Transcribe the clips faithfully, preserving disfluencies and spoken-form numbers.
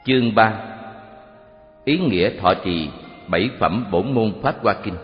Chương ba. Ý nghĩa thọ trì bảy phẩm bổn môn Pháp Hoa Kinh.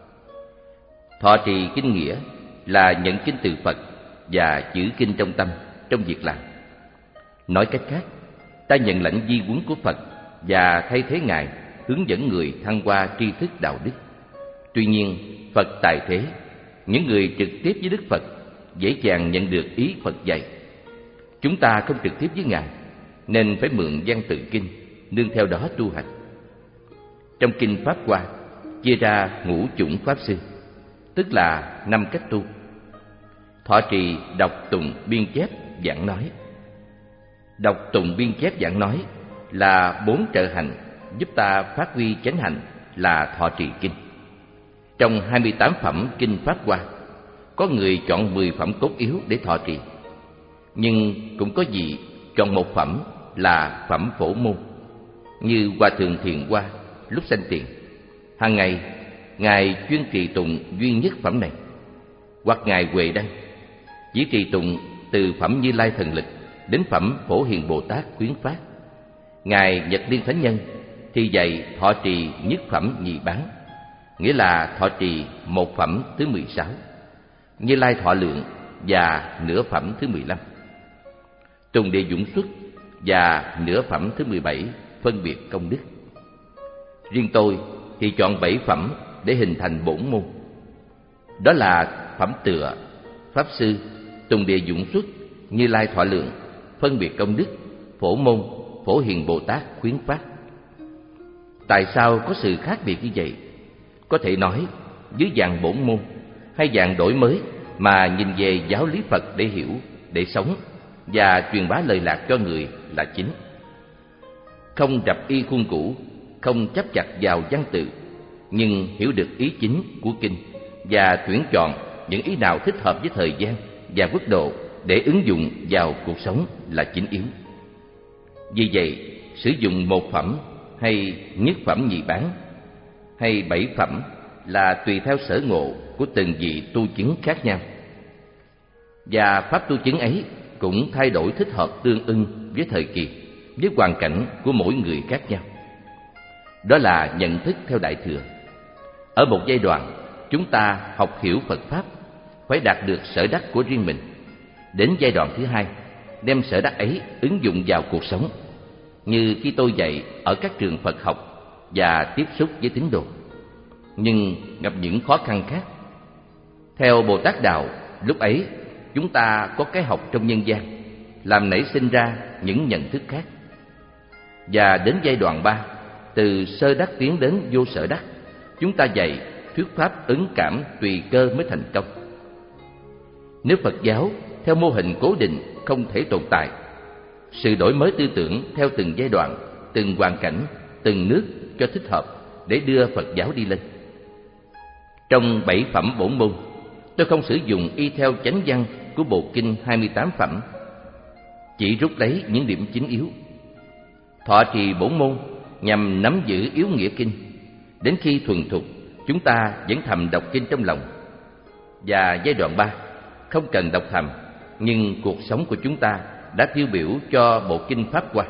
Thọ trì kinh nghĩa là nhận kinh từ Phật và giữ kinh trong tâm, trong việc làm. Nói cách khác, ta nhận lãnh di huấn của Phật và thay thế Ngài hướng dẫn người thăng hoa tri thức đạo đức. Tuy nhiên, Phật tại thế, những người trực tiếp với Đức Phật dễ dàng nhận được ý Phật dạy. Chúng ta không trực tiếp với Ngài, nên phải mượn văn tự kinh, nương theo đó tu hành. Trong kinh Pháp Hoa chia ra ngũ chủng pháp sư, tức là năm cách tu: thọ trì, đọc tụng, biên chép, giảng nói. Đọc tụng, biên chép, giảng nói là bốn trợ hành giúp ta phát huy chánh hạnh, là thọ trì kinh. Trong hai mươi tám phẩm kinh Pháp Hoa, có người chọn mười phẩm cốt yếu để thọ trì, nhưng cũng có vị chọn một phẩm là phẩm phổ môn, như Hòa Thượng Thiền Hoa lúc sanh tiền. Hàng ngày Ngài chuyên trì tụng duy nhất phẩm này, hoặc Ngài Huệ Đăng chỉ trì tụng từ phẩm Như Lai Thần Lực đến phẩm Phổ Hiền Bồ Tát Khuyến Phát. Ngài Nhật Liên Thánh Nhân thì dạy thọ trì nhất phẩm nhị bán, nghĩa là thọ trì một phẩm thứ mười sáu, Như Lai Thọ Lượng và nửa phẩm thứ mười lăm, Tùng Địa Dũng Xuất và nửa phẩm thứ mười bảy, phân biệt công đức. Riêng tôi thì chọn bảy phẩm để hình thành bổn môn. Đó là phẩm Tựa, Pháp Sư, Tùng Địa Dũng Xuất, Như Lai Thọ Lượng, phân biệt công đức, Phổ Môn, Phổ Hiền Bồ Tát Khuyến Phát. Tại sao có sự khác biệt như vậy? Có thể nói, dưới dạng bổn môn hay dạng đổi mới mà nhìn về giáo lý Phật để hiểu, để sống và truyền bá lời lạc cho người là chính. Không rập y khuôn cũ, không chấp chặt vào văn tự, nhưng hiểu được ý chính của kinh và tuyển chọn những ý nào thích hợp với thời gian và quốc độ để ứng dụng vào cuộc sống là chính yếu. Vì vậy, sử dụng một phẩm hay nhất phẩm nhị bán hay bảy phẩm là tùy theo sở ngộ của từng vị tu chứng khác nhau, và pháp tu chứng ấy cũng thay đổi thích hợp tương ưng với thời kỳ, với hoàn cảnh của mỗi người khác nhau. Đó là nhận thức theo Đại Thừa. Ở một giai đoạn, chúng ta học hiểu Phật Pháp phải đạt được sở đắc của riêng mình. Đến giai đoạn thứ hai, đem sở đắc ấy ứng dụng vào cuộc sống, như khi tôi dạy ở các trường Phật học và tiếp xúc với tín đồ, nhưng gặp những khó khăn khác. Theo Bồ Tát Đạo, lúc ấy chúng ta có cái học trong nhân gian, làm nảy sinh ra những nhận thức khác. Và đến giai đoạn ba, từ sơ đắc tiến đến vô sở đắc, chúng ta dạy thuyết pháp ứng cảm tùy cơ mới thành công. Nếu Phật giáo theo mô hình cố định không thể tồn tại, sự đổi mới tư tưởng theo từng giai đoạn, từng hoàn cảnh, từng nước cho thích hợp để đưa Phật giáo đi lên. Trong bảy phẩm bổn môn, tôi không sử dụng y theo chánh văn của bộ kinh hai mươi tám phẩm, chỉ rút lấy những điểm chính yếu. Thọ trì bổn môn nhằm nắm giữ yếu nghĩa kinh. Đến khi thuần thục, chúng ta vẫn thầm đọc kinh trong lòng. Và giai đoạn ba, không cần đọc thầm, nhưng cuộc sống của chúng ta đã tiêu biểu cho bộ kinh Pháp Hoa.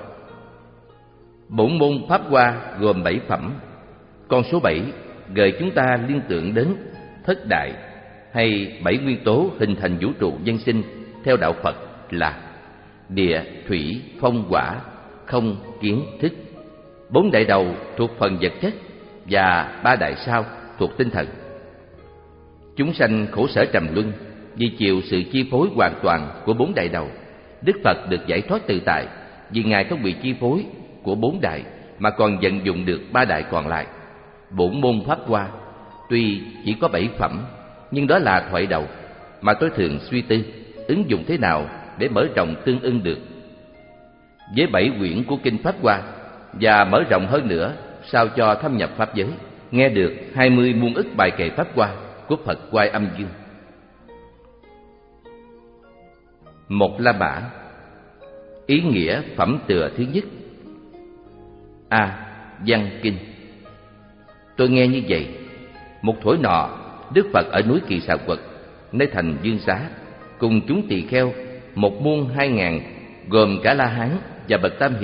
Bổn môn Pháp Hoa gồm bảy phẩm. Con số bảy gợi chúng ta liên tưởng đến thất đại hay bảy nguyên tố hình thành vũ trụ nhân sinh theo đạo Phật là địa, thủy, phong, hỏa, không, kiến, thức. Bốn đại đầu thuộc phần vật chất và ba đại sau thuộc tinh thần. Chúng sanh khổ sở trầm luân vì chịu sự chi phối hoàn toàn của bốn đại đầu. Đức Phật được giải thoát tự tại vì Ngài không bị chi phối của bốn đại mà còn vận dụng được ba đại còn lại. Bổn môn Pháp Hoa tuy chỉ có bảy phẩm, nhưng đó là thoại đầu mà tôi thường suy tư ứng dụng thế nào để mở rộng tương ưng được với bảy quyển của kinh Pháp Hoa, và mở rộng hơn nữa sao cho thâm nhập pháp giới, nghe được hai mươi muôn ức bài kệ Pháp Hoa của Phật Quay Âm Dương. Một La Mã. Ý nghĩa phẩm Tựa thứ nhất. A. Văn kinh. Tôi nghe như vậy: một thuở nọ, Đức Phật ở núi Kỳ Xà Quật, nơi thành Dương Xá, cùng chúng tỳ kheo một muôn hai ngàn, gồm cả La Hán và bậc Tam Hiền,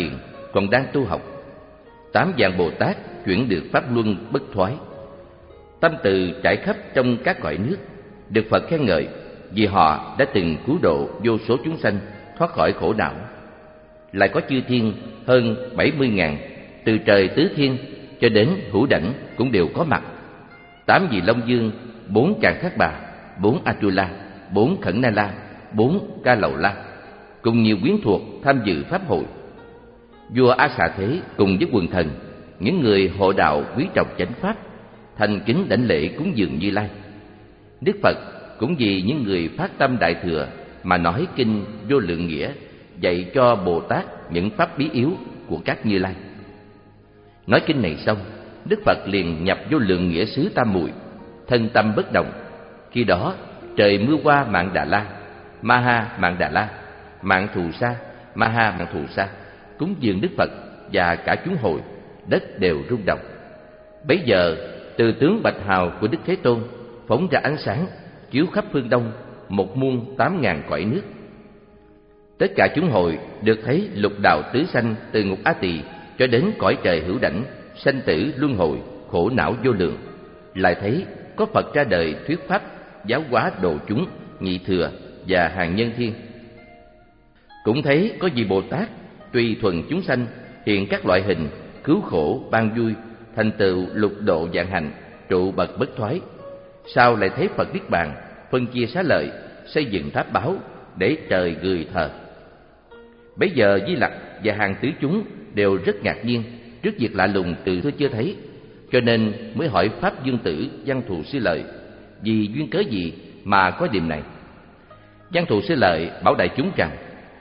còn đang tu học. Tám dạng Bồ Tát chuyển được pháp luân bất thoái. Tâm từ trải khắp trong các cõi nước, được Phật khen ngợi vì họ đã từng cứu độ vô số chúng sanh thoát khỏi khổ não. Lại có chư thiên hơn bảy mươi ngàn, từ trời tứ thiên cho đến hữu đảnh cũng đều có mặt. Tám vị Long Dương, bốn Càn Khát Bà, bốn Atula, bốn Khẩn Na La, bốn Ca Lầu La, cùng nhiều quyến thuộc tham dự pháp hội. Vua A Xà Thế cùng với quần thần, những người hộ đạo quý trọng chánh pháp, thành kính đảnh lễ cúng dường Như Lai. Đức Phật cũng vì những người phát tâm đại thừa mà nói kinh Vô Lượng Nghĩa, dạy cho Bồ Tát những pháp bí yếu của các Như Lai. Nói kinh này xong, Đức Phật liền nhập Vô Lượng Nghĩa xứ Tam Muội, thân tâm bất động. Khi đó trời mưa qua Mạn Đà La, Ma Ha Mạn Đà La, Mạn Thù Sa, Ma Ha Mạn Thù Sa cúng dường Đức Phật và cả chúng hội, đất đều rung động. Bấy giờ từ tướng bạch hào của Đức Thế Tôn phóng ra ánh sáng chiếu khắp phương đông một muôn tám ngàn cõi nước. Tất cả chúng hội được thấy lục đạo tứ sanh từ ngục Á Tỳ cho đến cõi trời hữu đảnh, sanh tử luân hồi, khổ não vô lượng. Lại thấy có Phật ra đời thuyết pháp giáo hóa độ chúng, nhị thừa và hàng nhân thiên. Cũng thấy có vị Bồ Tát tùy thuần chúng sanh hiện các loại hình cứu khổ ban vui, thành tựu lục độ vạn hành, trụ bậc bất thoái. Sau lại thấy Phật niết bàn, phân chia xá lợi, xây dựng tháp báo để trời gửi thờ. Bấy giờ Di Lặc và hàng tứ chúng đều rất ngạc nhiên trước việc lạ lùng từ xưa chưa thấy, cho nên mới hỏi Pháp Dương Tử Văn Thù Sư Lợi vì duyên cớ gì mà có điểm này. Văn Thù Sư Lợi bảo đại chúng rằng: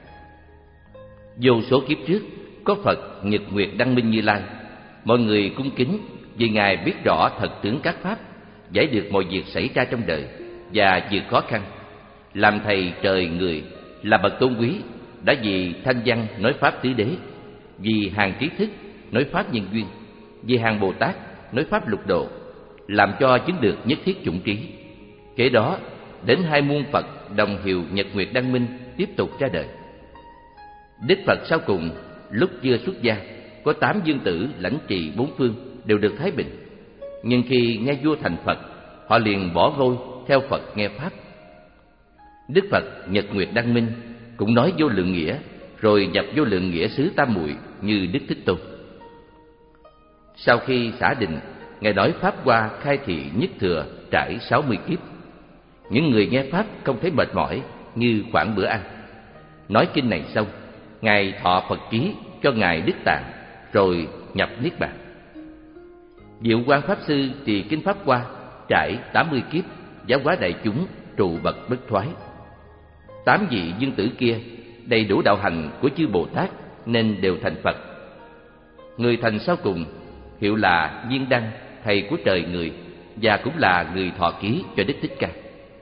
vô số kiếp trước có Phật Nhật Nguyệt Đăng Minh Như Lai, mọi người cung kính vì Ngài biết rõ thật tướng các pháp, giải được mọi việc xảy ra trong đời và vượt khó khăn. Làm thầy trời người, là bậc tôn quý, đã vì thanh văn nói pháp tứ đế, vì hàng trí thức nói pháp nhân duyên, vì hàng Bồ Tát nói pháp lục độ, làm cho chứng được nhất thiết chủng trí. Kế đó đến hai muôn Phật đồng hiệu Nhật Nguyệt Đăng Minh tiếp tục ra đời. Đức Phật sau cùng lúc chưa xuất gia, có tám dương tử lãnh trì bốn phương đều được thái bình. Nhưng khi nghe vua thành Phật, họ liền bỏ ngôi theo Phật nghe pháp. Đức Phật Nhật Nguyệt Đăng Minh cũng nói Vô Lượng Nghĩa, rồi nhập Vô Lượng Nghĩa xứ Tam Muội như Đức Thích Tôn. Sau khi xả định, Ngài nói pháp hoa khai thị nhất thừa trải sáu mươi kiếp. Những người nghe pháp không thấy mệt mỏi như khoảng bữa ăn. Nói kinh này xong, Ngài thọ Phật ký cho Ngài Đức Tạng, rồi nhập Niết Bàn. Diệu Quang Pháp Sư trì kinh pháp hoa trải tám mươi kiếp, giáo hóa đại chúng, trụ bậc bất thoái. Tám vị dương tử kia đầy đủ đạo hành của chư Bồ Tát nên đều thành Phật. Người thành sau cùng hiệu là Viên Đăng, thầy của trời người, và cũng là người thọ ký cho Đức Thích Ca.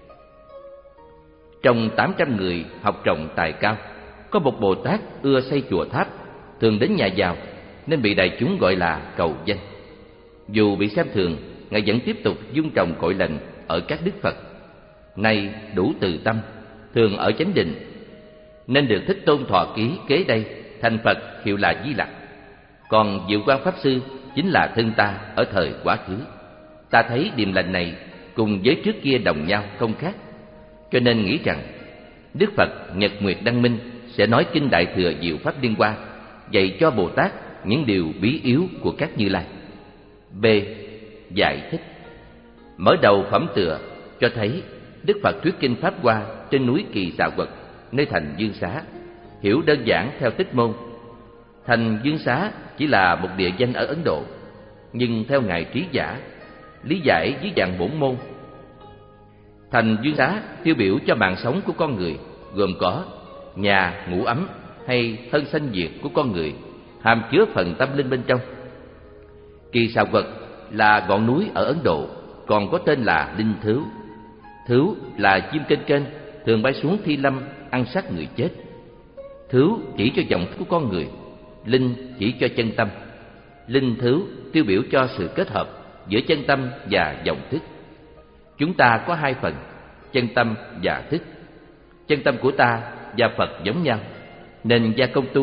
Trong tám trăm người học rộng tài cao, có một Bồ Tát ưa xây chùa tháp, thường đến nhà giàu, nên bị đại chúng gọi là cầu danh. Dù bị xem thường, Ngài vẫn tiếp tục dung trồng cội lành ở các đức Phật. Nay đủ từ tâm, thường ở chánh định, nên được Thích Tôn thọ ký kế đây thành Phật hiệu là Di Lặc. Còn Diệu Quang Pháp Sư chính là thân ta ở thời quá khứ. Ta thấy điềm lành này cùng với trước kia đồng nhau không khác, cho nên nghĩ rằng Đức Phật Nhật Nguyệt Đăng Minh sẽ nói kinh Đại Thừa Diệu Pháp Liên Hoa, dạy cho Bồ Tát những điều bí yếu của các Như Lai. B. Giải thích. Mở đầu phẩm tựa cho thấy Đức Phật thuyết kinh pháp hoa trên núi Kỳ Xà Quật, nơi thành Dương Xá, hiểu đơn giản theo Tích Môn. Thành Dương Xá chỉ là một địa danh ở Ấn Độ, nhưng theo Ngài Trí Giả lý giải dưới dạng bổn môn. Thành Dương Xá tiêu biểu cho mạng sống của con người, gồm có nhà, ngủ ấm hay thân sanh diệt của con người, hàm chứa phần tâm linh bên trong. Kỳ Xà Quật là ngọn núi ở Ấn Độ, còn có tên là Linh Thứu. Thứu là chim kênh kênh thường bay xuống Thi Lâm ăn xác người chết. Thứu chỉ cho vọng thức của con người, linh chỉ cho chân tâm. Linh thứu tiêu biểu cho sự kết hợp giữa chân tâm và vọng thức. Chúng ta có hai phần, chân tâm và thức. Chân tâm của ta và Phật giống nhau, nên gia công tu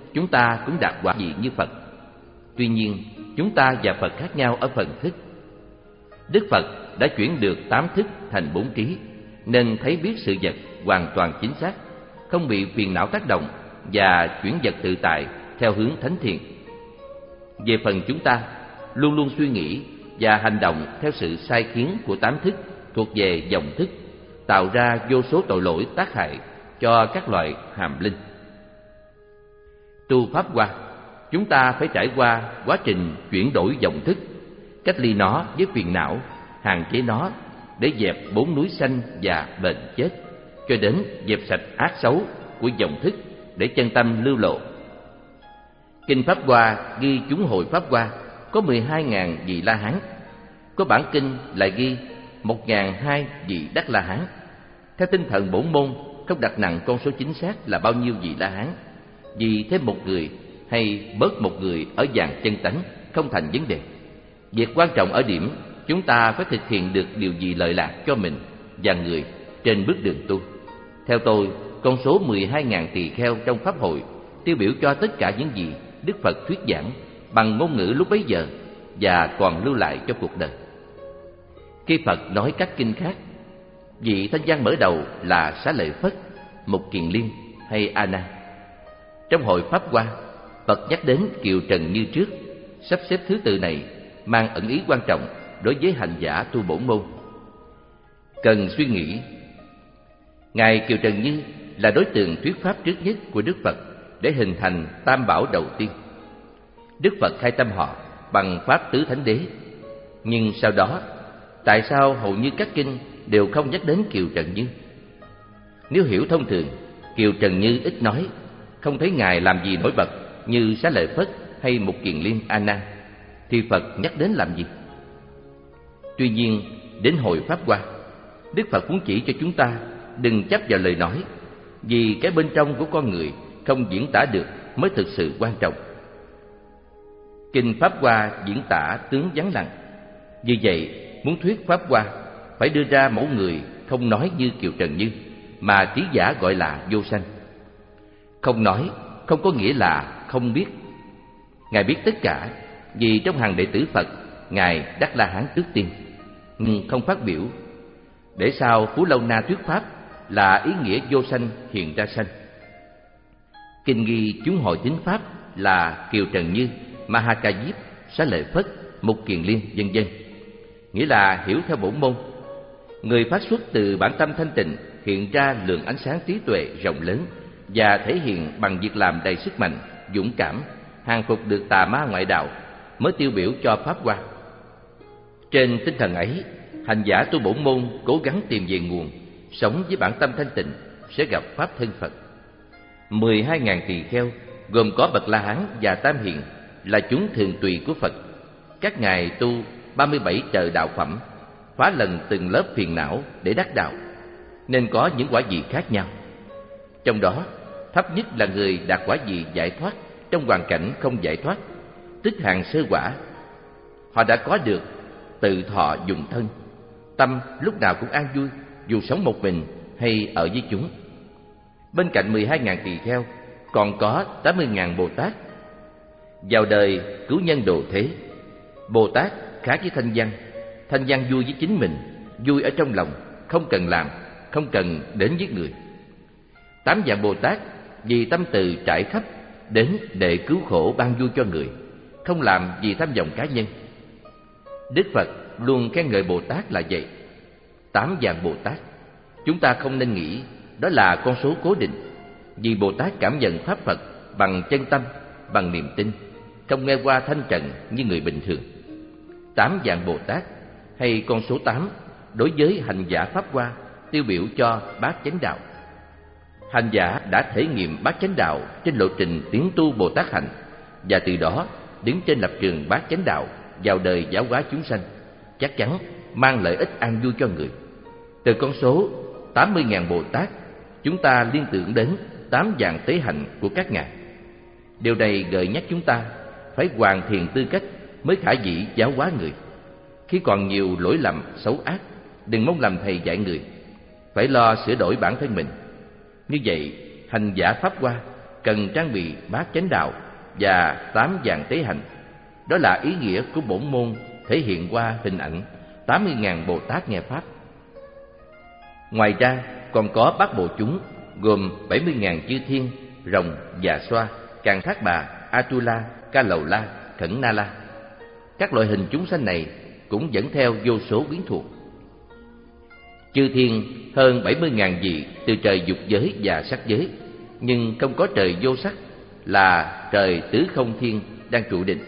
chúng ta cũng đạt quả vị như Phật. Tuy nhiên, chúng ta và Phật khác nhau ở phần thức. Đức Phật đã chuyển được tám thức thành bốn trí, nên thấy biết sự vật hoàn toàn chính xác, không bị phiền não tác động và chuyển vật tự tại theo hướng thánh thiện. Về phần chúng ta, luôn luôn suy nghĩ và hành động theo sự sai khiến của tám thức thuộc về dòng thức, tạo ra vô số tội lỗi tác hại cho các loại hàm linh. Tu Pháp Hoa, chúng ta phải trải qua quá trình chuyển đổi dòng thức, cách ly nó với phiền não, hạn chế nó để dẹp bốn núi sanh và bệnh chết, cho đến dẹp sạch ác xấu của dòng thức để chân tâm lưu lộ. Kinh Pháp Hoa ghi chúng hội Pháp Hoa có mười hai nghìn vị La Hán, có bản kinh lại ghi một nghìn hai vị Đắc La Hán. Theo tinh thần bổn môn, không đặt nặng con số chính xác là bao nhiêu vị La Hán, vì thêm một người hay bớt một người ở dạng chân tánh không thành vấn đề. Việc quan trọng ở điểm chúng ta phải thực hiện được điều gì lợi lạc cho mình và người trên bước đường tu. Theo tôi, con số mười hai nghìn tỳ kheo trong Pháp hội tiêu biểu cho tất cả những gì Đức Phật thuyết giảng bằng ngôn ngữ lúc bấy giờ và còn lưu lại cho cuộc đời. Khi Phật nói các kinh khác, vị thanh văn mở đầu là Xá Lợi Phất, Mục Kiền Liên hay A Nan. Trong hội Pháp Hoa, Phật nhắc đến Kiều Trần Như trước, sắp xếp thứ tự này mang ẩn ý quan trọng đối với hành giả tu bổn môn. Cần suy nghĩ, ngài Kiều Trần Như là đối tượng thuyết pháp trước nhất của Đức Phật để hình thành tam bảo đầu tiên. Đức Phật khai tâm họ bằng pháp tứ thánh đế, nhưng sau đó tại sao hầu như các kinh đều không nhắc đến Kiều Trần Như? Nếu hiểu thông thường, Kiều Trần Như ít nói, không thấy ngài làm gì nổi bật như Xá Lợi Phất hay Mục Kiền Liên, A Nan, thì Phật nhắc đến làm gì? Tuy nhiên, đến hội Pháp Hoa, Đức Phật muốn chỉ cho chúng ta đừng chấp vào lời nói, vì cái bên trong của con người không diễn tả được mới thực sự quan trọng. Kinh Pháp Hoa diễn tả tướng vắng lặng, vì vậy muốn thuyết Pháp Hoa phải đưa ra mẫu người không nói như Kiều Trần Như, mà trí giả gọi là vô sanh. Không nói không có nghĩa là không biết. Ngài biết tất cả, vì trong hàng đệ tử Phật, ngài Đắc La Hán trước tiên, nhưng không phát biểu. Để sau Phú Lâu Na thuyết pháp là ý nghĩa vô sanh hiện ra sanh. Kinh ghi chúng hội tín pháp là Kiều Trần Như, Ma Ha Ca Diếp, Xá Lợi Phất, Mục Kiền Liên, vân vân. Nghĩa là hiểu theo bổn môn, người phát xuất từ bản tâm thanh tịnh hiện ra lượng ánh sáng trí tuệ rộng lớn và thể hiện bằng việc làm đầy sức mạnh, dũng cảm, hàng phục được tà ma ngoại đạo, mới tiêu biểu cho Pháp Hoa. Trên tinh thần ấy, hành giả tu bổn môn cố gắng tìm về nguồn, sống với bản tâm thanh tịnh sẽ gặp pháp thân Phật. Mười hai ngàn tỳ kheo gồm có bậc La Hán và Tam Hiền là chúng thường tùy của Phật. Các ngài tu ba mươi bảy trời đạo phẩm, phá lần từng lớp phiền não để đắc đạo, nên có những quả vị khác nhau. Trong đó, thấp nhất là người đạt quả vị giải thoát trong hoàn cảnh không giải thoát, tức hàng sơ quả. Họ đã có được tự thọ dùng thân, tâm lúc nào cũng an vui, dù sống một mình hay ở với chúng. Bên cạnh mười hai ngàn tỳ kheo, còn có tám mươi ngàn Bồ Tát. Vào đời cứu nhân độ thế, Bồ Tát khác với thanh văn. Thanh văn vui với chính mình, vui ở trong lòng, không cần làm, không cần đến với người. Tám dạng Bồ Tát vì tâm từ trải khắp, đến để cứu khổ ban vui cho người, không làm vì tham vọng cá nhân. Đức Phật luôn khen ngợi Bồ Tát là vậy. Tám dạng Bồ Tát, chúng ta không nên nghĩ đó là con số cố định, vì Bồ Tát cảm nhận pháp Phật bằng chân tâm, bằng niềm tin, không nghe qua thanh trần như người bình thường. Tám dạng Bồ Tát hay con số tám đối với hành giả Pháp Hoa tiêu biểu cho bát chánh đạo. Hành giả đã thể nghiệm bát chánh đạo trên lộ trình tiến tu Bồ Tát hạnh, và từ đó đứng trên lập trường bát chánh đạo vào đời giáo hóa chúng sanh, chắc chắn mang lợi ích an vui cho người. Từ con số tám mươi ngàn Bồ Tát, chúng ta liên tưởng đến tám dạng tế hạnh của các ngài. Điều này gợi nhắc chúng ta phải hoàn thiện tư cách mới khả dĩ giáo hóa người. Khi còn nhiều lỗi lầm xấu ác, đừng mong làm thầy dạy người, phải lo sửa đổi bản thân mình. Như vậy, hành giả Pháp Hoa cần trang bị bát chánh đạo và tám dạng tế hạnh. Đó là ý nghĩa của bổn môn thể hiện qua hình ảnh tám mươi nghìn Bồ Tát nghe Pháp. Ngoài ra còn có bát bộ chúng gồm bảy mươi nghìn chư thiên, rồng, già xoa, càn thác bà, Atula, Ca Lầu La, Khẩn Na La. Các loại hình chúng sanh này cũng dẫn theo vô số biến thuộc. Chư thiên hơn bảy mươi nghìn vị từ trời dục giới và sắc giới, nhưng không có trời vô sắc, là trời tứ không thiên đang trụ định.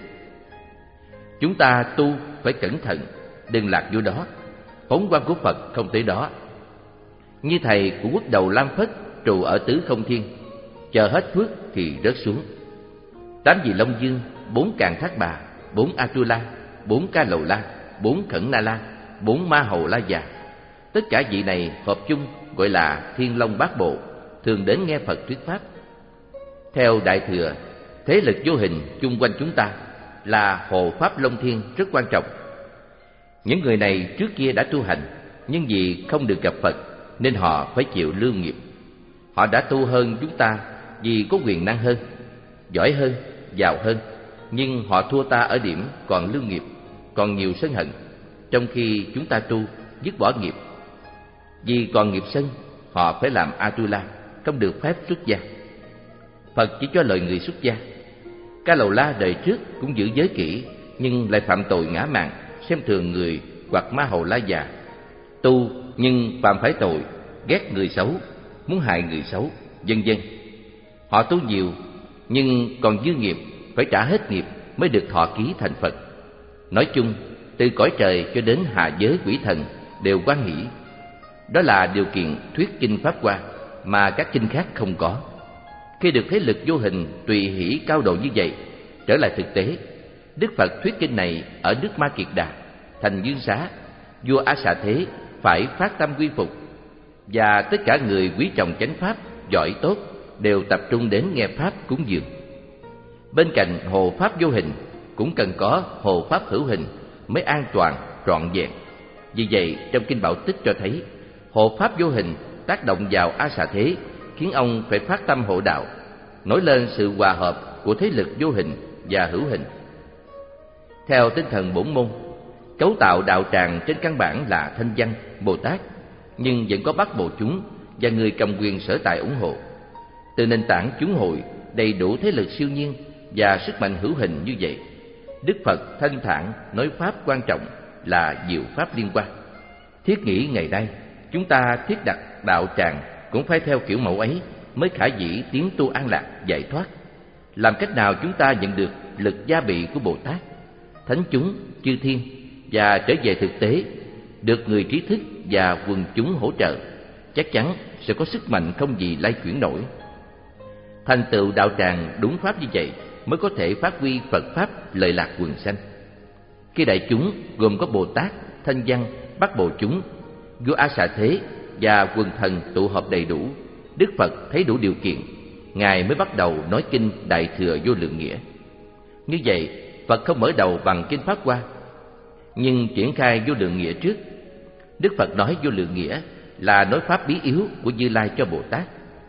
Chúng ta tu phải cẩn thận, đừng lạc vô đó. Phóng quang của Phật không tới đó. Như thầy của quốc đầu Lam Phất trụ ở tứ không thiên, chờ hết phước thì rớt xuống. Tám vị Long Dương, bốn Càn Thác Bà, bốn Atula, bốn Ca Lầu La, bốn Khẩn Na La, bốn Ma Hầu La Già. Tất cả vị này hợp chung gọi là Thiên Long Bát Bộ, thường đến nghe Phật thuyết pháp. Theo Đại Thừa, thế lực vô hình chung quanh chúng ta là hộ pháp Long Thiên rất quan trọng. Những người này trước kia đã tu hành, nhưng vì không được gặp Phật nên họ phải chịu lưu nghiệp. Họ đã tu hơn chúng ta vì có quyền năng hơn, giỏi hơn, giàu hơn, nhưng họ thua ta ở điểm còn lưu nghiệp, còn nhiều sân hận, trong khi chúng ta tu dứt bỏ nghiệp. Vì còn nghiệp sân, họ phải làm Atula, không được phép xuất gia. Phật chỉ cho lời người xuất gia. Ca Lầu La đời trước cũng giữ giới kỹ, nhưng lại phạm tội ngã mạn, xem thường người hoặc Ma Hầu La Già. Tu nhưng phạm phải tội ghét người xấu, muốn hại người xấu, vân vân. Họ tu nhiều nhưng còn dư nghiệp, phải trả hết nghiệp mới được thọ ký thành Phật. Nói chung, từ cõi trời cho đến hạ giới quỷ thần đều hoan hỷ. Đó là điều kiện thuyết kinh Pháp Hoa mà các kinh khác không có. Khi được thế lực vô hình tùy hỷ cao độ như vậy, trở lại thực tế, Đức Phật thuyết kinh này ở nước Ma Kiệt Đà, thành Dương Xá, vua A Xà Thế phải phát tâm quy phục, và tất cả người quý trọng chánh pháp, giỏi tốt đều tập trung đến nghe pháp cúng dường. Bên cạnh hộ pháp vô hình cũng cần có hộ pháp hữu hình mới an toàn, trọn vẹn. Vì vậy, trong kinh Bảo Tích cho thấy, hộ pháp vô hình tác động vào A Xà Thế, khiến ông phải phát tâm hộ đạo, nổi lên sự hòa hợp của thế lực vô hình và hữu hình. Theo tinh thần bổn môn, cấu tạo đạo tràng trên căn bản là Thanh Văn, Bồ Tát, nhưng vẫn có Bát Bộ chúng và người cầm quyền sở tại ủng hộ. Từ nền tảng chúng hội đầy đủ thế lực siêu nhiên và sức mạnh hữu hình như vậy, Đức Phật thanh thản nói pháp quan trọng là diệu pháp liên quan. Thiết nghĩ ngày nay chúng ta thiết đặt đạo tràng cũng phải theo kiểu mẫu ấy mới khả dĩ tiến tu an lạc giải thoát. Làm cách nào chúng ta nhận được lực gia bị của Bồ Tát, thánh chúng, chư thiên và trở về thực tế, được người trí thức và quần chúng hỗ trợ, chắc chắn sẽ có sức mạnh không gì lay chuyển nổi. Thành tựu đạo tràng đúng pháp như vậy mới có thể phát huy Phật pháp lợi lạc quần sanh. Khi đại chúng gồm có Bồ Tát, Thanh Văn, Bát Bộ chúng, vua A Xà Thế và quần thần tụ họp đầy đủ, Đức Phật thấy đủ điều kiện, Ngài mới bắt đầu nói kinh Đại Thừa Vô Lượng Nghĩa. Như vậy, Phật không mở đầu bằng kinh Pháp Hoa, nhưng triển khai Vô Lượng Nghĩa trước. Đức Phật nói Vô Lượng Nghĩa là nói pháp bí yếu của Như Lai cho Bồ Tát.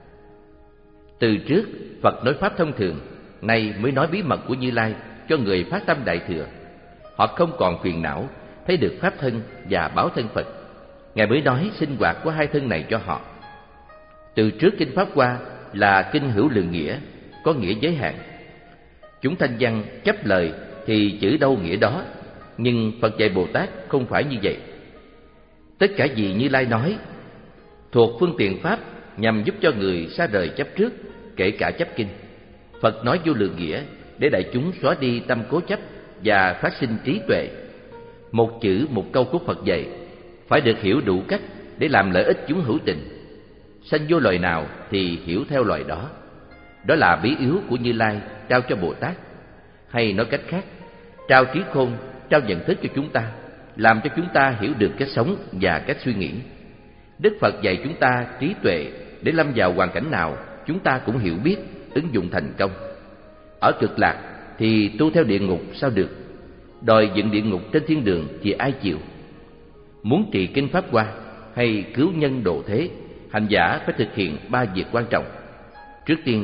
Từ trước, Phật nói pháp thông thường, nay mới nói bí mật của Như Lai cho người phát tâm Đại Thừa. Họ không còn phiền não, thấy được pháp thân và báo thân Phật. Ngài mới nói sinh hoạt của hai thân này cho họ. Từ trước kinh Pháp Hoa là kinh Hữu Lượng Nghĩa, có nghĩa giới hạn. Chúng Thanh Văn chấp lời thì chữ đâu nghĩa đó, nhưng Phật dạy Bồ Tát không phải như vậy. Tất cả gì Như Lai nói thuộc phương tiện pháp nhằm giúp cho người xa rời chấp trước, kể cả chấp kinh. Phật nói Vô Lượng Nghĩa để đại chúng xóa đi tâm cố chấp và phát sinh trí tuệ. Một chữ một câu của Phật dạy phải được hiểu đủ cách để làm lợi ích chúng hữu tình. Sanh vô loài nào thì hiểu theo loài đó. Đó là bí yếu của Như Lai trao cho Bồ Tát. Hay nói cách khác, trao trí khôn, trao nhận thức cho chúng ta, làm cho chúng ta hiểu được cách sống và cách suy nghĩ. Đức Phật dạy chúng ta trí tuệ để lâm vào hoàn cảnh nào chúng ta cũng hiểu biết, ứng dụng thành công. Ở Cực Lạc thì tu theo địa ngục sao được? Đòi dựng địa ngục trên thiên đường thì ai chịu? Muốn trì kinh Pháp Hoa hay cứu nhân độ thế, hành giả phải thực hiện ba việc quan trọng. Trước tiên,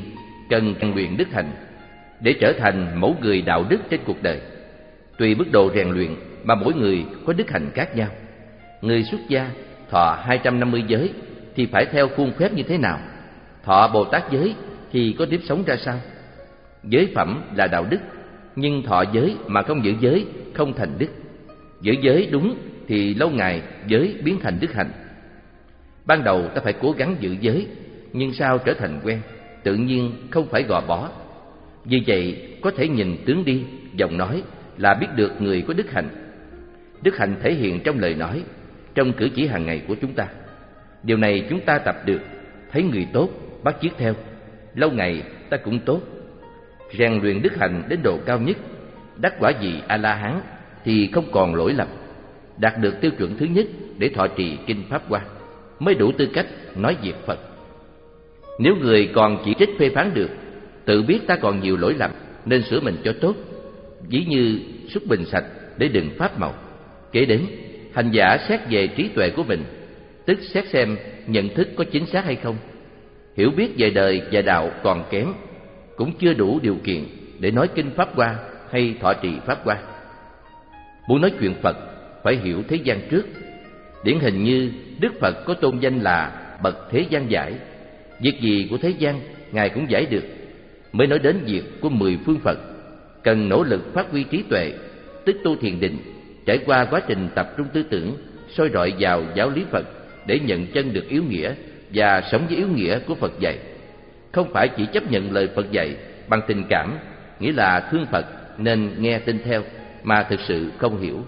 cần rèn luyện đức hạnh để trở thành mẫu người đạo đức trên cuộc đời. Tùy mức độ rèn luyện mà mỗi người có đức hạnh khác nhau. Người xuất gia thọ hai trăm năm mươi giới thì phải theo khuôn phép như thế nào? Thọ Bồ Tát giới thì có tiếp sống ra sao? Giới phẩm là đạo đức, nhưng thọ giới mà không giữ giới không thành đức. Giữ giới đúng thì lâu ngày giới biến thành đức hạnh. Ban đầu ta phải cố gắng giữ giới, nhưng sau trở thành quen, tự nhiên không phải gò bó. Vì vậy có thể nhìn tướng đi, giọng nói là biết được người có đức hạnh. Đức hạnh thể hiện trong lời nói, trong cử chỉ hàng ngày của chúng ta. Điều này chúng ta tập được, thấy người tốt, bắt chước theo. Lâu ngày ta cũng tốt. Rèn luyện đức hạnh đến độ cao nhất, đắc quả vị A-la-hán thì không còn lỗi lầm. Đạt được tiêu chuẩn thứ nhất để thọ trì kinh Pháp Hoa, mới đủ tư cách nói việc Phật. Nếu người còn chỉ trích phê phán được, tự biết ta còn nhiều lỗi lầm nên sửa mình cho tốt, ví như xúc bình sạch để đừng pháp màu. Kế đến, hành giả xét về trí tuệ của mình, tức xét xem nhận thức có chính xác hay không. Hiểu biết về đời và đạo còn kém, cũng chưa đủ điều kiện để nói kinh Pháp Hoa hay thọ trì Pháp Hoa. Muốn nói chuyện Phật phải hiểu thế gian trước. Điển hình như Đức Phật có tôn danh là bậc thế gian giải, việc gì của thế gian Ngài cũng giải được. Mới nói đến việc của mười phương Phật, cần nỗ lực phát huy trí tuệ, tức tu thiền định, trải qua quá trình tập trung tư tưởng, soi rọi vào giáo lý Phật để nhận chân được yếu nghĩa và sống với yếu nghĩa của Phật dạy. Không phải chỉ chấp nhận lời Phật dạy bằng tình cảm, nghĩa là thương Phật nên nghe tin theo, mà thực sự không hiểu.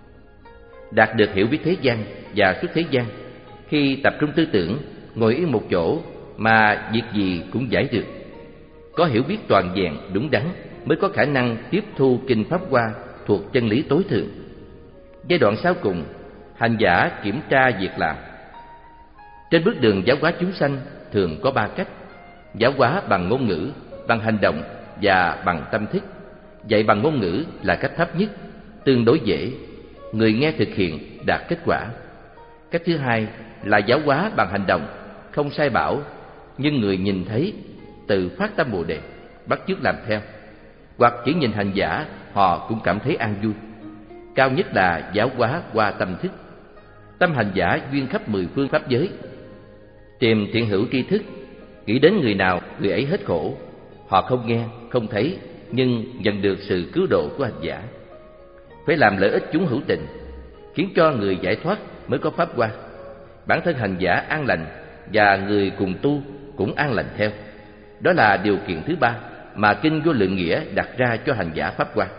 Đạt được hiểu biết thế gian và xuất thế gian, khi tập trung tư tưởng, ngồi yên một chỗ mà việc gì cũng giải được. Có hiểu biết toàn vẹn, đúng đắn mới có khả năng tiếp thu kinh Pháp Hoa thuộc chân lý tối thượng. Giai đoạn sau cùng, hành giả kiểm tra việc làm. Trên bước đường giáo hóa chúng sanh thường có ba cách: giáo hóa bằng ngôn ngữ, bằng hành động và bằng tâm thức. Dạy bằng ngôn ngữ là cách thấp nhất, tương đối dễ, người nghe thực hiện đạt kết quả. Cách thứ hai là giáo hóa bằng hành động, không sai bảo, nhưng người nhìn thấy tự phát tâm Bồ Đề, bắt chước làm theo. Hoặc chỉ nhìn hành giả, họ cũng cảm thấy an vui. Cao nhất là giáo hóa qua tâm thức. Tâm hành giả duyên khắp mười phương pháp giới, tìm thiện hữu tri thức, nghĩ đến người nào người ấy hết khổ. Họ không nghe, không thấy, nhưng nhận được sự cứu độ của hành giả. Phải làm lợi ích chúng hữu tình, khiến cho người giải thoát mới có Pháp Hoa. Bản thân hành giả an lành và người cùng tu cũng an lành theo. Đó là điều kiện thứ ba mà kinh Vô Lượng Nghĩa đặt ra cho hành giả Pháp Hoa.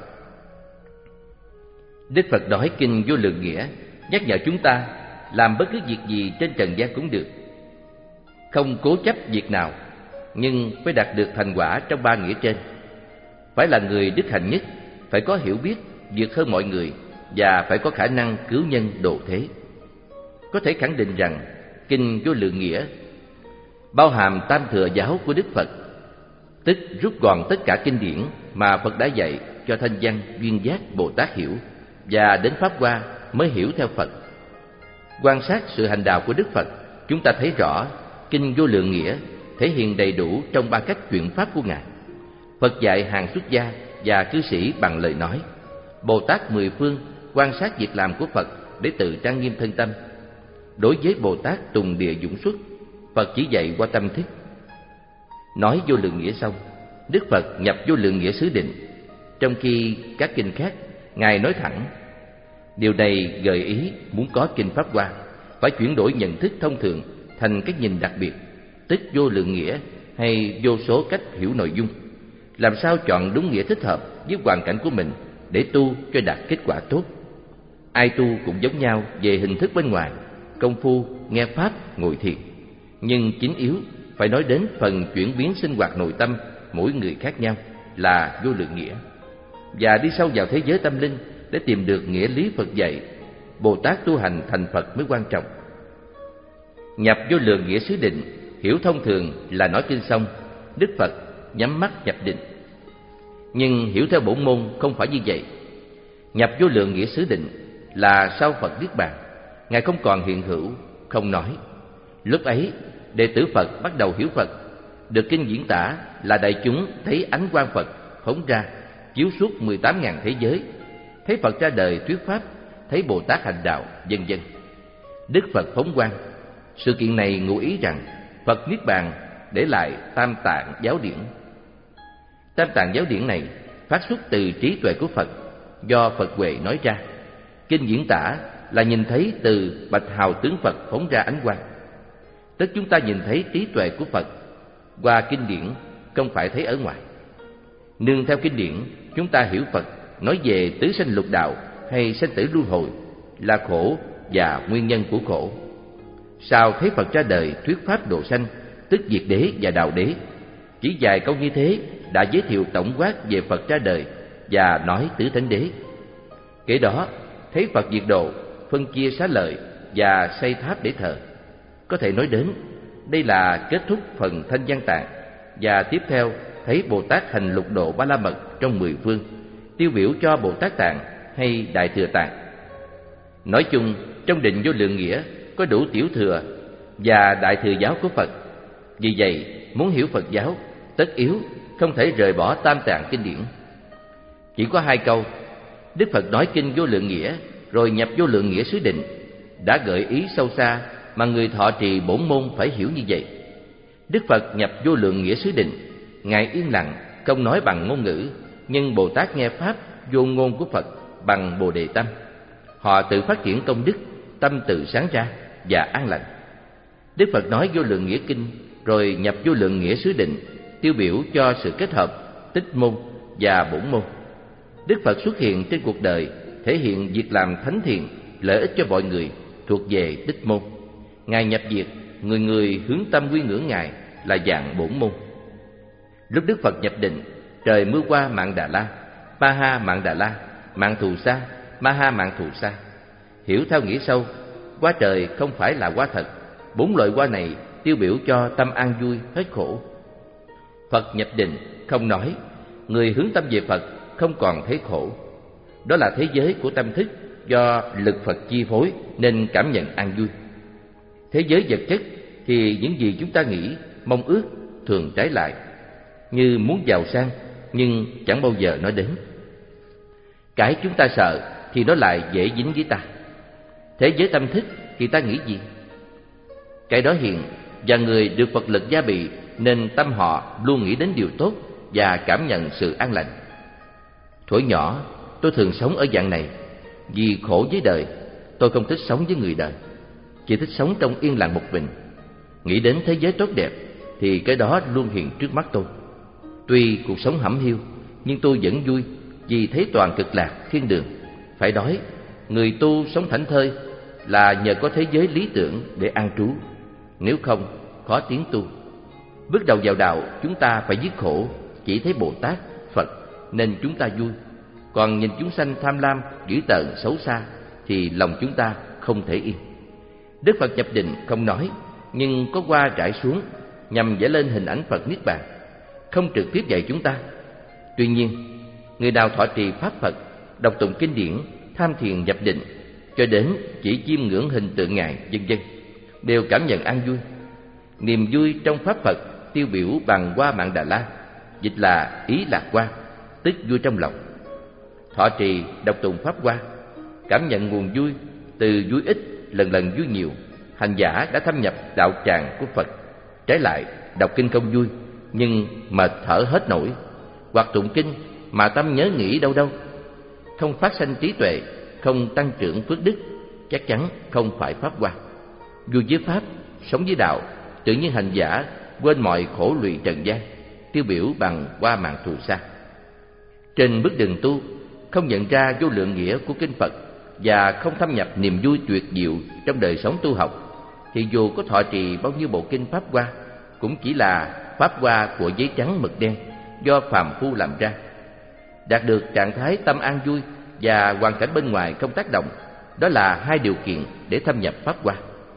Đức Phật nói kinh Vô Lượng Nghĩa nhắc nhở chúng ta làm bất cứ việc gì trên trần gian cũng được, không cố chấp việc nào, nhưng phải đạt được thành quả trong ba nghĩa trên. Phải là người đức hạnh nhất, phải có hiểu biết vượt hơn mọi người và phải có khả năng cứu nhân độ thế. Có thể khẳng định rằng kinh Vô Lượng Nghĩa bao hàm tam thừa giáo của Đức Phật, tức rút gọn tất cả kinh điển mà Phật đã dạy cho thanh văn duyên giác Bồ Tát hiểu, và đến Pháp Hoa mới hiểu theo Phật. Quan sát sự hành đạo của Đức Phật, chúng ta thấy rõ kinh Vô Lượng Nghĩa thể hiện đầy đủ trong ba cách chuyển pháp của Ngài. Phật dạy hàng xuất gia và cư sĩ bằng lời nói. Bồ Tát mười phương quan sát việc làm của Phật để tự trang nghiêm thân tâm. Đối với Bồ Tát tùng địa dũng xuất, Phật chỉ dạy qua tâm thức. Nói Vô Lượng Nghĩa xong, Đức Phật nhập Vô Lượng Nghĩa xứ định, trong khi các kinh khác Ngài nói thẳng. Điều này gợi ý muốn có kinh Pháp Hoa phải chuyển đổi nhận thức thông thường thành cách nhìn đặc biệt, tức vô lượng nghĩa hay vô số cách hiểu nội dung. Làm sao chọn đúng nghĩa thích hợp với hoàn cảnh của mình để tu cho đạt kết quả tốt. Ai tu cũng giống nhau về hình thức bên ngoài, công phu, nghe pháp, ngồi thiền, nhưng chính yếu phải nói đến phần chuyển biến sinh hoạt nội tâm mỗi người khác nhau là vô lượng nghĩa. Và đi sâu vào thế giới tâm linh để tìm được nghĩa lý Phật dạy, Bồ Tát tu hành thành Phật mới quan trọng. Nhập vô lượng nghĩa xứ định, hiểu thông thường là nói kinh xong, Đức Phật nhắm mắt nhập định. Nhưng hiểu theo bổn môn không phải như vậy. Nhập vô lượng nghĩa xứ định là sau Phật niết bàn, Ngài không còn hiện hữu, không nói. Lúc ấy, đệ tử Phật bắt đầu hiểu Phật, được kinh diễn tả là đại chúng thấy ánh quang Phật phóng ra, chiếu suốt mười tám ngàn thế giới, thấy Phật ra đời thuyết pháp, thấy Bồ Tát hành đạo, vân vân. Đức Phật phóng quang. Sự kiện này ngụ ý rằng Phật niết bàn để lại Tam Tạng giáo điển. Tam Tạng giáo điển này phát xuất từ trí tuệ của Phật, do Phật Huệ nói ra. Kinh diễn tả là nhìn thấy từ bạch hào tướng Phật phóng ra ánh quang. Tất chúng ta nhìn thấy trí tuệ của Phật qua kinh điển, không phải thấy ở ngoài. Nương theo kinh điển, chúng ta hiểu Phật nói về tứ sanh lục đạo hay sanh tử luân hồi là khổ và nguyên nhân của khổ. Sau thấy Phật ra đời thuyết pháp độ sanh, tức diệt đế và đào đế. Chỉ vài câu như thế đã giới thiệu tổng quát về Phật ra đời và nói tứ thánh đế. Kể đó thấy Phật diệt độ, phân chia xá lợi và xây tháp để thờ. Có thể nói đến đây là kết thúc phần Thanh Văn Tạng, và tiếp theo thấy Bồ Tát hành lục độ ba la mật trong mười phương, tiêu biểu cho Bồ Tát Tạng hay Đại Thừa Tạng. Nói chung, trong định vô lượng nghĩa có đủ tiểu thừa và đại thừa giáo của Phật. Vì vậy, muốn hiểu Phật giáo, tất yếu không thể rời bỏ Tam Tạng kinh điển. Chỉ có hai câu, Đức Phật nói kinh vô lượng nghĩa rồi nhập vô lượng nghĩa xứ định, đã gợi ý sâu xa mà người thọ trì bổn môn phải hiểu như vậy. Đức Phật nhập vô lượng nghĩa xứ định, Ngài yên lặng, không nói bằng ngôn ngữ, nhưng Bồ Tát nghe pháp vô ngôn của Phật bằng Bồ Đề tâm. Họ tự phát triển công đức, tâm tự sáng ra và an lành. Đức Phật nói vô lượng nghĩa kinh rồi nhập vô lượng nghĩa xứ định, tiêu biểu cho sự kết hợp tích môn và bổn môn. Đức Phật xuất hiện trên cuộc đời, thể hiện việc làm thánh thiện, lợi ích cho mọi người, thuộc về tích môn. Ngài nhập diệt, người người hướng tâm quy ngưỡng Ngài là dạng bổn môn. Lúc Đức Phật nhập định, trời mưa qua Mạn Đà La, Ma Ha Mạn Đà La, Mạn Thù Sa, Ma Ha Mạn Thù Sa. Hiểu theo nghĩa sâu, hoa trời không phải là hoa thật. Bốn loại hoa này tiêu biểu cho tâm an vui, hết khổ. Phật nhập định không nói, người hướng tâm về Phật không còn thấy khổ. Đó là thế giới của tâm thức do lực Phật chi phối nên cảm nhận an vui. Thế giới vật chất thì những gì chúng ta nghĩ, mong ước thường trái lại, như muốn giàu sang nhưng chẳng bao giờ nói đến. Cái chúng ta sợ thì nó lại dễ dính với ta. Thế giới tâm thức thì ta nghĩ gì? Cái đó hiện, và người được Phật lực gia bị nên tâm họ luôn nghĩ đến điều tốt và cảm nhận sự an lành. Thuở nhỏ tôi thường sống ở dạng này. Vì khổ với đời, tôi không thích sống với người đời, chỉ thích sống trong yên lặng một mình. Nghĩ đến thế giới tốt đẹp thì cái đó luôn hiện trước mắt tôi. Tuy cuộc sống hẩm hiu, nhưng tôi vẫn vui vì thấy toàn cực lạc thiên đường. Phải nói, người tu sống thảnh thơi là nhờ có thế giới lý tưởng để an trú. Nếu không, khó tiến tu. Bước đầu vào đạo, chúng ta phải dứt khổ, chỉ thấy Bồ Tát, Phật nên chúng ta vui. Còn nhìn chúng sanh tham lam, dữ tợn, xấu xa thì lòng chúng ta không thể yên. Đức Phật nhập định không nói, nhưng có hoa rải xuống nhằm vẽ lên hình ảnh Phật niết bàn, không trực tiếp dạy chúng ta. Tuy nhiên, người nào thọ trì pháp Phật, đọc tụng kinh điển, tham thiền nhập định, cho đến chỉ chiêm ngưỡng hình tượng Ngài, vân vân, đều cảm nhận an vui. Niềm vui trong pháp Phật tiêu biểu bằng hoa Mạn Đà La, dịch là ý lạc hoa, tức vui trong lòng. Thọ trì đọc tụng pháp hoa, cảm nhận nguồn vui từ vui ít lần lần vui nhiều. Hành giả đã thâm nhập đạo tràng của Phật. Trái lại, đọc kinh không vui nhưng mệt thở hết nổi, hoặc tụng kinh mà tâm nhớ nghĩ đâu đâu, không phát sanh trí tuệ, không tăng trưởng phước đức, chắc chắn không phải pháp hoa. Vui với pháp, sống với đạo, tự nhiên hành giả quên mọi khổ lụy trần gian, tiêu biểu bằng hoa Mạn Thù Sa. Trên bước đường tu, không nhận ra vô lượng nghĩa của kinh Phật và không thâm nhập niềm vui tuyệt diệu trong đời sống tu học, thì dù có thọ trì bao nhiêu bộ kinh pháp hoa, cũng chỉ là pháp hoa của giấy trắng mực đen do phàm phu làm ra. Đạt được trạng thái tâm an vui và hoàn cảnh bên ngoài không tác động, đó là hai điều kiện để thâm nhập pháp hoa.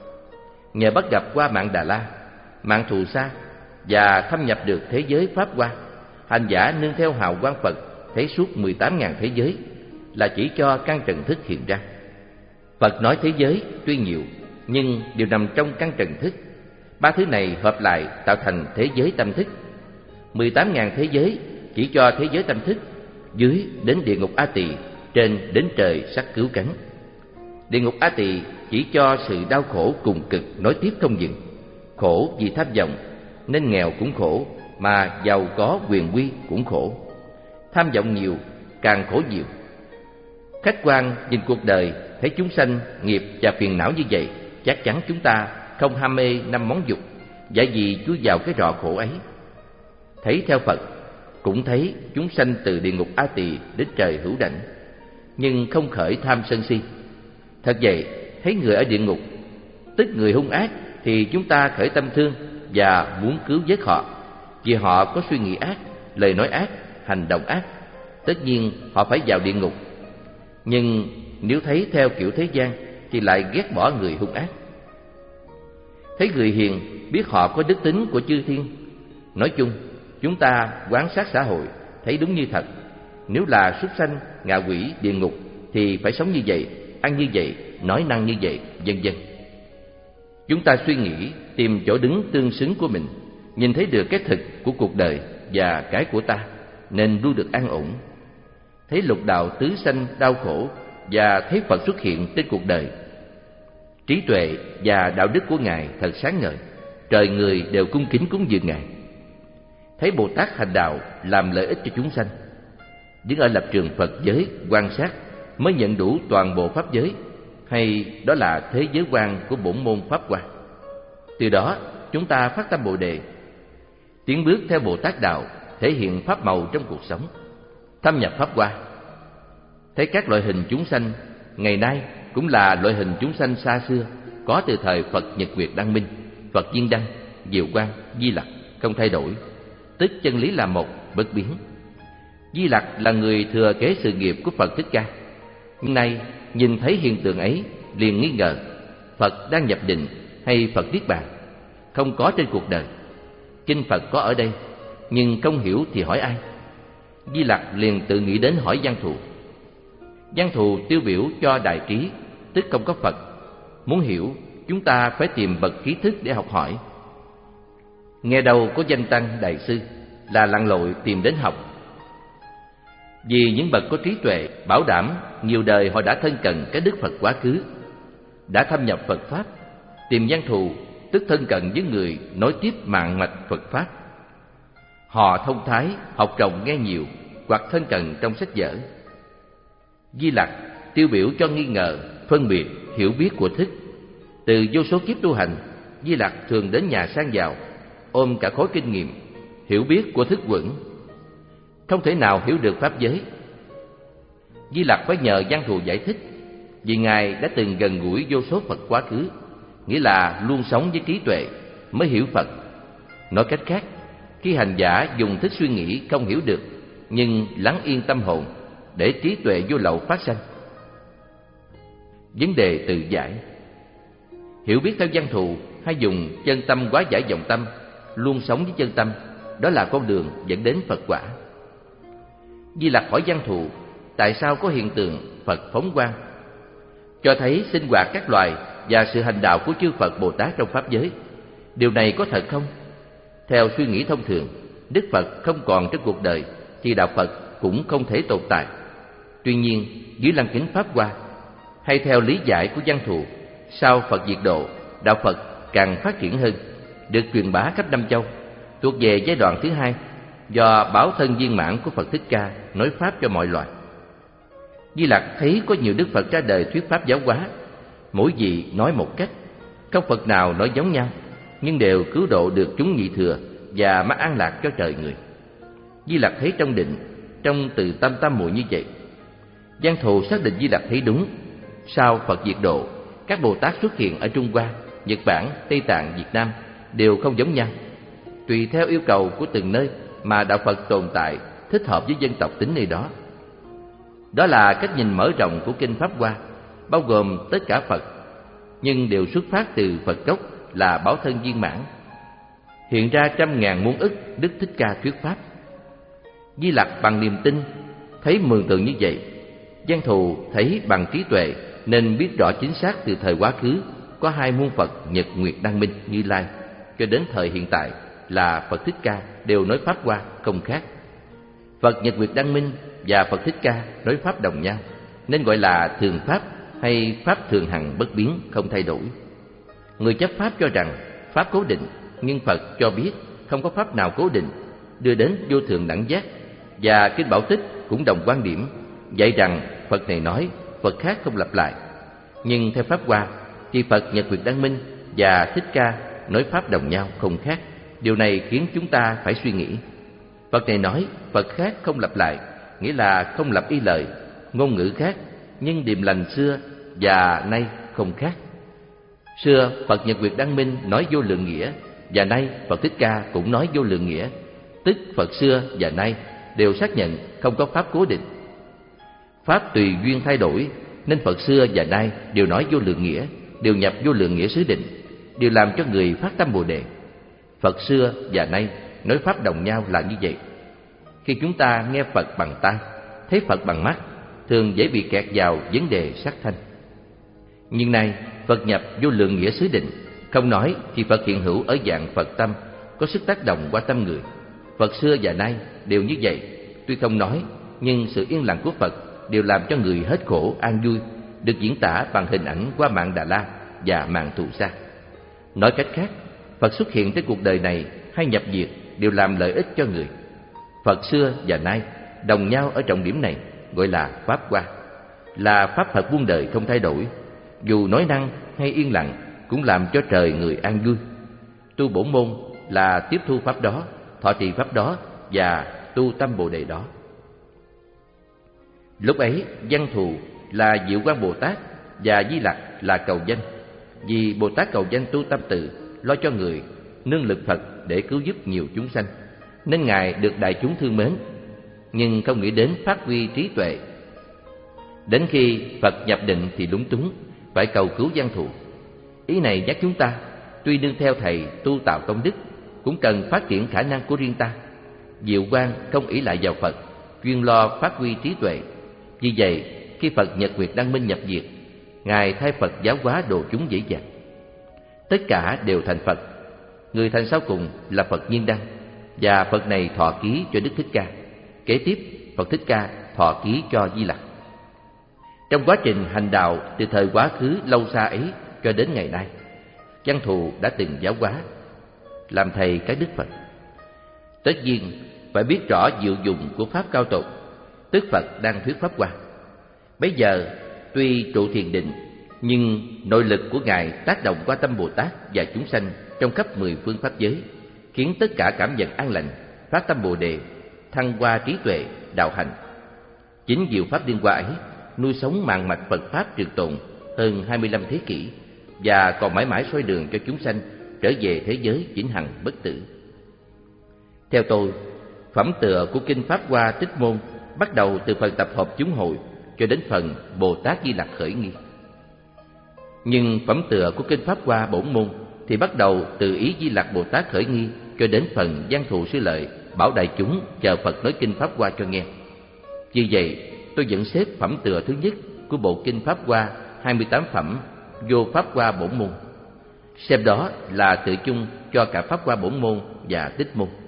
Nhờ bắt gặp hoa Mạn Đà La, Mạn Thù Sa và thâm nhập được thế giới pháp hoa, hành giả nương theo hào quang Phật thấy suốt mười tám ngàn thế giới, là chỉ cho căn trần thức hiện ra. Phật nói thế giới tuy nhiều, nhưng đều nằm trong căn trần thức. Ba thứ này hợp lại tạo thành thế giới tâm thức. mười tám nghìn thế giới chỉ cho thế giới tâm thức, dưới đến địa ngục A Tỳ, trên đến trời sắc cứu cánh. Địa ngục A Tỳ chỉ cho sự đau khổ cùng cực nối tiếp không dừng. Khổ vì tham vọng nên nghèo cũng khổ, mà giàu có quyền quy cũng khổ. Tham vọng nhiều càng khổ nhiều. Khách quan nhìn cuộc đời, thấy chúng sanh nghiệp và phiền não như vậy, chắc chắn chúng ta không ham mê năm món dục, giả gì chui vào cái rọ khổ ấy. Thấy theo Phật, cũng thấy chúng sanh từ địa ngục A Tỳ đến trời hữu đảnh, nhưng không khởi tham sân si. Thật vậy, thấy người ở địa ngục, tức người hung ác, thì chúng ta khởi tâm thương và muốn cứu vớt họ, vì họ có suy nghĩ ác, lời nói ác, hành động ác. Tất nhiên họ phải vào địa ngục. Nhưng nếu thấy theo kiểu thế gian thì lại ghét bỏ người hung ác. Thấy người hiền, biết họ có đức tính của chư thiên. Nói chung, chúng ta quan sát xã hội thấy đúng như thật. Nếu là súc sanh, ngạ quỷ, địa ngục thì phải sống như vậy, ăn như vậy, nói năng như vậy, vân vân. Chúng ta suy nghĩ, tìm chỗ đứng tương xứng của mình, nhìn thấy được cái thực của cuộc đời và cái của ta, nên luôn được an ổn. Thấy lục đạo tứ sanh đau khổ và thấy Phật xuất hiện trên cuộc đời. Trí tuệ và đạo đức của Ngài thật sáng ngời, trời người đều cung kính cúng dường Ngài. Thấy Bồ Tát hành đạo làm lợi ích cho chúng sanh. Đứng ở lập trường Phật giới quan sát mới nhận đủ toàn bộ pháp giới, hay đó là thế giới quan của bổn môn Pháp Hoa. Từ đó chúng ta phát tâm Bồ Đề, tiến bước theo Bồ Tát đạo, thể hiện pháp màu trong cuộc sống, thâm nhập Pháp Hoa. Thấy các loại hình chúng sanh ngày nay cũng là loại hình chúng sanh xa xưa, có từ thời Phật Nhật Nguyệt Đăng Minh, Phật Viên Đăng, Diệu Quang, Di Lặc, không thay đổi, tức chân lý là một, bất biến. Di Lặc là người thừa kế sự nghiệp của Phật Thích Ca. Nhưng nay nhìn thấy hiện tượng ấy liền nghi ngờ Phật đang nhập định hay Phật niết bàn, không có trên cuộc đời. Kinh Phật có ở đây, nhưng không hiểu thì hỏi ai? Di Lặc liền tự nghĩ đến hỏi Văn Thù. Văn Thù tiêu biểu cho đại trí, tức không có Phật. Muốn hiểu, chúng ta phải tìm bậc trí thức để học hỏi. Nghe đâu có danh tăng đại sư là lặn lội tìm đến học. Vì những bậc có trí tuệ bảo đảm nhiều đời họ đã thân cận cái đức Phật quá khứ, đã thâm nhập Phật Pháp. Tìm Văn Thù tức thân cận với người nối tiếp mạng mạch Phật Pháp. Họ thông thái, học rộng nghe nhiều, hoặc thân cận trong sách vở. Di Lặc tiêu biểu cho nghi ngờ, phân biệt, hiểu biết của thức. Từ vô số kiếp tu hành, Di Lặc thường đến nhà sang giàu, ôm cả khối kinh nghiệm, hiểu biết của thức vững, không thể nào hiểu được pháp giới. Di Lặc phải nhờ Văn Thù giải thích, vì Ngài đã từng gần gũi vô số Phật quá khứ, nghĩa là luôn sống với trí tuệ mới hiểu Phật. Nói cách khác, khi hành giả dùng thức suy nghĩ không hiểu được, nhưng lắng yên tâm hồn để trí tuệ vô lậu phát sanh. Vấn đề tự giải. Hiểu biết theo Văn Thù hay dùng chân tâm hóa giải vọng tâm, luôn sống với chân tâm, đó là con đường dẫn đến Phật quả. Di Lặc hỏi Văn Thù tại sao có hiện tượng Phật phóng quang, cho thấy sinh hoạt các loài và sự hành đạo của chư Phật Bồ Tát trong pháp giới. Điều này có thật không? Theo suy nghĩ thông thường, Đức Phật không còn trong cuộc đời thì đạo Phật cũng không thể tồn tại. Tuy nhiên, dưới lăng kính Pháp Hoa, hay theo lý giải của Văn Thù, sau Phật diệt độ, đạo Phật càng phát triển hơn, được truyền bá khắp năm châu, thuộc về giai đoạn thứ hai, do báo thân viên mãn của Phật Thích Ca nói pháp cho mọi loài. Di Lặc thấy có nhiều Đức Phật ra đời thuyết pháp giáo hóa, mỗi vị nói một cách, không Phật nào nói giống nhau, nhưng đều cứu độ được chúng nhị thừa và mắc an lạc cho trời người. Di Lặc thấy trong định, trong từ tâm tam muội như vậy. Văn Thù xác định Di Lặc thấy đúng. Sau Phật diệt độ, các Bồ Tát xuất hiện ở Trung Hoa, Nhật Bản, Tây Tạng, Việt Nam đều không giống nhau. Tùy theo yêu cầu của từng nơi mà đạo Phật tồn tại thích hợp với dân tộc tính nơi đó. Đó là cách nhìn mở rộng của kinh Pháp Hoa, bao gồm tất cả Phật, nhưng đều xuất phát từ Phật gốc là báo thân viên mãn. Hiện ra trăm ngàn muôn ức Đức Thích Ca thuyết pháp. Di Lặc bằng niềm tin thấy mường tượng như vậy. Văn Thù thấy bằng trí tuệ nên biết rõ chính xác từ thời quá khứ có hai muôn Phật Nhật Nguyệt Đăng Minh Như Lai, cho đến thời hiện tại là Phật Thích Ca đều nói Pháp Hoa không khác. Phật Nhật Nguyệt Đăng Minh và Phật Thích Ca nói Pháp đồng nhau, nên gọi là thường Pháp hay Pháp thường hằng bất biến không thay đổi. Người chấp Pháp cho rằng Pháp cố định, nhưng Phật cho biết không có Pháp nào cố định, đưa đến vô thượng đẳng giác. Và Kinh Bảo Tích cũng đồng quan điểm, dạy rằng Phật này nói, Phật khác không lặp lại. Nhưng theo Pháp Hoa thì Phật Nhật Nguyệt Đăng Minh và Thích Ca nói Pháp đồng nhau không khác. Điều này khiến chúng ta phải suy nghĩ. Phật này nói Phật khác không lặp lại, nghĩa là không lặp y lời, ngôn ngữ khác, nhưng điềm lành xưa và nay không khác. Xưa Phật Nhật Nguyệt Đăng Minh nói vô lượng nghĩa, và nay Phật Thích Ca cũng nói vô lượng nghĩa, tức Phật xưa và nay đều xác nhận không có Pháp cố định. Pháp tùy duyên thay đổi, nên Phật xưa và nay đều nói vô lượng nghĩa, đều nhập vô lượng nghĩa xứ định, đều làm cho người phát tâm Bồ Đề. Phật xưa và nay nói Pháp đồng nhau là như vậy. Khi chúng ta nghe Phật bằng tai, thấy Phật bằng mắt, thường dễ bị kẹt vào vấn đề sắc thanh. Nhưng nay Phật nhập vô lượng nghĩa xứ định, không nói thì Phật hiện hữu ở dạng Phật tâm, có sức tác động qua tâm người. Phật xưa và nay đều như vậy, tuy không nói, nhưng sự yên lặng của Phật đều làm cho người hết khổ an vui, được diễn tả bằng hình ảnh qua mạng Đà La và mạng Thù Sa. Nói cách khác, Phật xuất hiện trên cuộc đời này hay nhập diệt đều làm lợi ích cho người. Phật xưa và nay đồng nhau ở trọng điểm này, gọi là Pháp Hoa, là Pháp Phật muôn đời không thay đổi. Dù nói năng hay yên lặng cũng làm cho trời người an vui. Tu bổn môn là tiếp thu Pháp đó, thọ trì Pháp đó và tu tâm Bồ Đề đó. Lúc ấy Văn Thù là Diệu Quang Bồ Tát và Di Lặc là cầu danh. Vì Bồ Tát cầu danh tu tâm từ, lo cho người, nương lực Phật để cứu giúp nhiều chúng sanh, nên Ngài được đại chúng thương mến, nhưng không nghĩ đến phát huy trí tuệ. Đến khi Phật nhập định thì lúng túng, phải cầu cứu Văn Thù. Ý này nhắc chúng ta, tuy nương theo thầy tu tạo công đức, cũng cần phát triển khả năng của riêng ta. Diệu Quang không ỷ lại vào Phật, chuyên lo phát huy trí tuệ. Vì vậy, khi Phật Nhật Nguyệt Đăng Minh nhập diệt, Ngài thay Phật giáo hóa độ chúng dễ dàng. Tất cả đều thành Phật. Người thành sau cùng là Phật Nhiên Đăng, và Phật này thọ ký cho Đức Thích Ca. Kế tiếp, Phật Thích Ca thọ ký cho Di Lặc. Trong quá trình hành đạo từ thời quá khứ lâu xa ấy cho đến ngày nay, Văn Thù đã từng giáo hóa, làm thầy các Đức Phật. Tất nhiên phải biết rõ diệu dụng của Pháp cao tột, tức Phật đang thuyết Pháp Hoa. Bây giờ tuy trụ thiền định, nhưng nội lực của Ngài tác động qua tâm Bồ Tát và chúng sanh trong khắp mười phương pháp giới, khiến tất cả cảm nhận an lành, phát tâm Bồ Đề, thăng hoa trí tuệ, đạo hành. Chính diệu Pháp Liên Hoa ấy nuôi sống mạng mạch Phật Pháp trường tồn hơn hai mươi lăm thế kỷ, và còn mãi mãi soi đường cho chúng sanh trở về thế giới vĩnh hằng bất tử. Theo tôi, phẩm tựa của Kinh Pháp Hoa Tích Môn bắt đầu từ phần tập hợp chúng hội cho đến phần Bồ Tát Di Lặc khởi nghi. Nhưng phẩm tựa của Kinh Pháp Hoa Bổn Môn thì bắt đầu từ ý Di Lặc Bồ Tát khởi nghi cho đến phần Văn Thù Sư Lợi bảo đại chúng chờ Phật nói Kinh Pháp Hoa cho nghe. Vì vậy, tôi vẫn xếp phẩm tựa thứ nhất của bộ Kinh Pháp Hoa hai mươi tám phẩm vô Pháp Hoa Bổn Môn, xem đó là tự chung cho cả Pháp Hoa Bổn Môn và Tích Môn.